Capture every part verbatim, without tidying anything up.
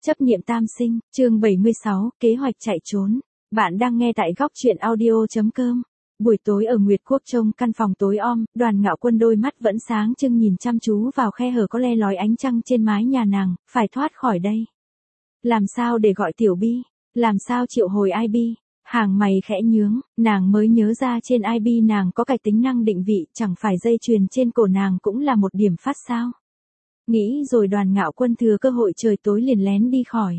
Chấp niệm tam sinh, chương bảy mươi sáu, kế hoạch chạy trốn. Bạn đang nghe tại góc truyện audio.com. Buổi tối ở Nguyệt Quốc trong căn phòng tối om, Đoàn Ngạo Quân đôi mắt vẫn sáng trưng nhìn chăm chú vào khe hở có le lói ánh trăng trên mái nhà nàng, phải thoát khỏi đây. Làm sao để gọi Tiểu Bi? Làm sao triệu hồi i bê? Hàng mày khẽ nhướng, nàng mới nhớ ra trên i bê nàng có cái tính năng định vị, chẳng phải dây chuyền trên cổ nàng cũng là một điểm phát sao. Nghĩ rồi Đoàn Ngạo Quân thừa cơ hội trời tối liền lén đi khỏi.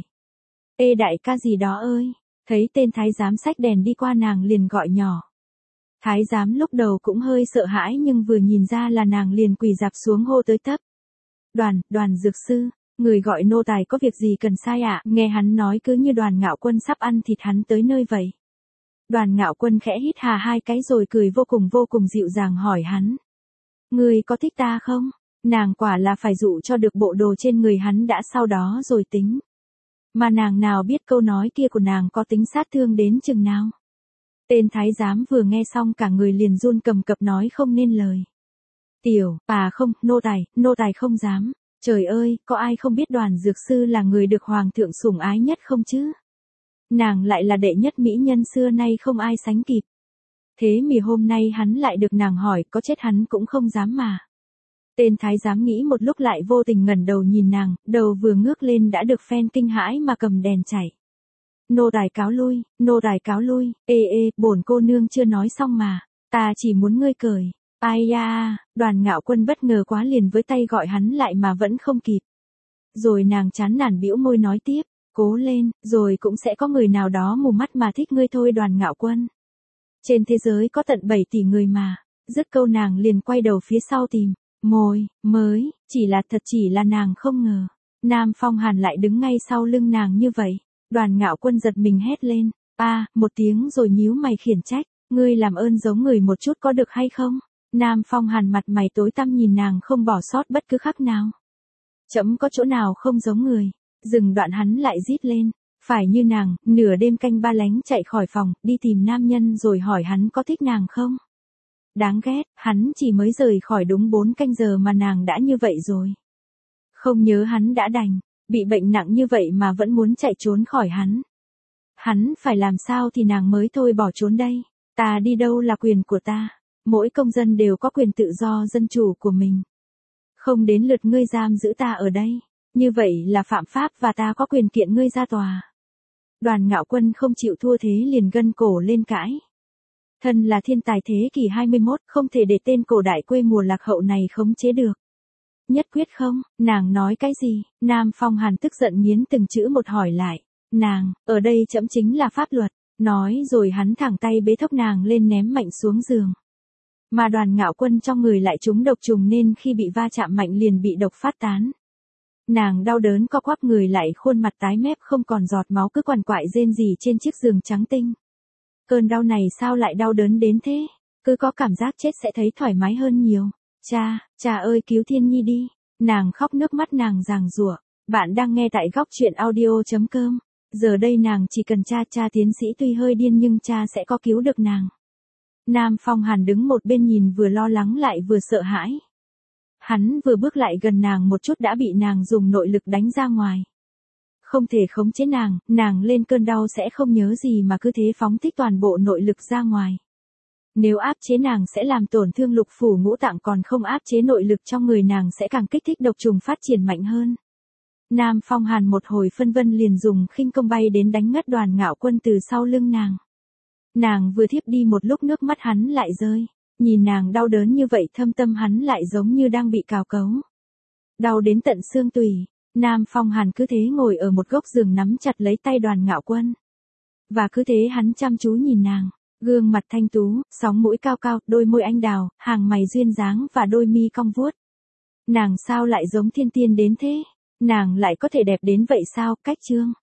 Ê đại ca gì đó ơi, thấy tên thái giám xách đèn đi qua nàng liền gọi nhỏ. Thái giám lúc đầu cũng hơi sợ hãi nhưng vừa nhìn ra là nàng liền quỳ dạp xuống hô tới tấp. Đoàn, đoàn dược sư, người gọi nô tài có việc gì cần sai ạ? À? Nghe hắn nói cứ như Đoàn Ngạo Quân sắp ăn thịt hắn tới nơi vậy. Đoàn Ngạo Quân khẽ hít hà hai cái rồi cười vô cùng vô cùng dịu dàng hỏi hắn. Người có thích ta không? Nàng quả là phải dụ cho được bộ đồ trên người hắn đã sau đó rồi tính. Mà nàng nào biết câu nói kia của nàng có tính sát thương đến chừng nào. Tên thái giám vừa nghe xong cả người liền run cầm cập nói không nên lời. Tiểu, à không, nô tài, nô tài không dám. Trời ơi, có ai không biết Đoàn dược sư là người được hoàng thượng sủng ái nhất không chứ? Nàng lại là đệ nhất mỹ nhân xưa nay không ai sánh kịp. Thế mà hôm nay hắn lại được nàng hỏi có chết hắn cũng không dám mà. Tên thái giám nghĩ một lúc lại vô tình ngẩng đầu nhìn nàng, đầu vừa ngước lên đã được phen kinh hãi mà cầm đèn chạy. Nô tài cáo lui, nô tài cáo lui, ê ê, bổn cô nương chưa nói xong mà, ta chỉ muốn ngươi cởi. Ai da, Đoàn Ngạo Quân bất ngờ quá liền với tay gọi hắn lại mà vẫn không kịp. Rồi nàng chán nản bĩu môi nói tiếp, cố lên, rồi cũng sẽ có người nào đó mù mắt mà thích ngươi thôi Đoàn Ngạo Quân. Trên thế giới có tận bảy tỷ người mà, dứt câu nàng liền quay đầu phía sau tìm. Môi, mới, chỉ là thật chỉ là nàng không ngờ. Nam Phong Hàn lại đứng ngay sau lưng nàng như vậy. Đoàn Ngạo Quân giật mình hét lên. A, à, một tiếng rồi nhíu mày khiển trách. Ngươi làm ơn giống người một chút có được hay không? Nam Phong Hàn mặt mày tối tăm nhìn nàng không bỏ sót bất cứ khắc nào. Chấm có chỗ nào không giống người. Dừng đoạn hắn lại rít lên. Phải như nàng, nửa đêm canh ba lánh chạy khỏi phòng, đi tìm nam nhân rồi hỏi hắn có thích nàng không? Đáng ghét, hắn chỉ mới rời khỏi đúng bốn canh giờ mà nàng đã như vậy rồi. Không nhớ hắn đã đành, bị bệnh nặng như vậy mà vẫn muốn chạy trốn khỏi hắn. Hắn phải làm sao thì nàng mới thôi bỏ trốn đây. Ta đi đâu là quyền của ta. Mỗi công dân đều có quyền tự do dân chủ của mình. Không đến lượt ngươi giam giữ ta ở đây. Như vậy là phạm pháp và ta có quyền kiện ngươi ra tòa. Đoàn Ngạo Quân không chịu thua thế liền gân cổ lên cãi. Thân là thiên tài thế kỷ hai mươi mốt, không thể để tên cổ đại quê mùa lạc hậu này khống chế được. Nhất quyết không, nàng nói cái gì? Nam Phong Hàn tức giận nghiến từng chữ một hỏi lại. Nàng, ở đây trẫm chính là pháp luật. Nói rồi hắn thẳng tay bế thốc nàng lên ném mạnh xuống giường. Mà Đoàn Ngạo Quân trong người lại trúng độc trùng nên khi bị va chạm mạnh liền bị độc phát tán. Nàng đau đớn co quắp người lại khuôn mặt tái mét không còn giọt máu cứ quằn quại rên rỉ trên chiếc giường trắng tinh. Cơn đau này sao lại đau đớn đến thế? Cứ có cảm giác chết sẽ thấy thoải mái hơn nhiều. Cha, cha ơi cứu Thiên Nhi đi. Nàng khóc nước mắt nàng giằng giụa. Bạn đang nghe tại góc truyện audio.com. Giờ đây nàng chỉ cần cha cha tiến sĩ tuy hơi điên nhưng cha sẽ có cứu được nàng. Nam Phong Hàn đứng một bên nhìn vừa lo lắng lại vừa sợ hãi. Hắn vừa bước lại gần nàng một chút đã bị nàng dùng nội lực đánh ra ngoài. Không thể khống chế nàng, nàng lên cơn đau sẽ không nhớ gì mà cứ thế phóng thích toàn bộ nội lực ra ngoài. Nếu áp chế nàng sẽ làm tổn thương lục phủ ngũ tạng còn không áp chế nội lực trong người nàng sẽ càng kích thích độc trùng phát triển mạnh hơn. Nam Phong Hàn một hồi phân vân liền dùng khinh công bay đến đánh ngất Đoàn Ngạo Quân từ sau lưng nàng. Nàng vừa thiếp đi một lúc nước mắt hắn lại rơi. Nhìn nàng đau đớn như vậy thâm tâm hắn lại giống như đang bị cào cấu. Đau đến tận xương tủy. Nam Phong Hàn cứ thế ngồi ở một góc giường nắm chặt lấy tay Đoàn Ngạo Quân. Và cứ thế hắn chăm chú nhìn nàng, gương mặt thanh tú, sóng mũi cao cao, đôi môi anh đào, hàng mày duyên dáng và đôi mi cong vuốt. Nàng sao lại giống thiên tiên đến thế? Nàng lại có thể đẹp đến vậy sao? Cách chương.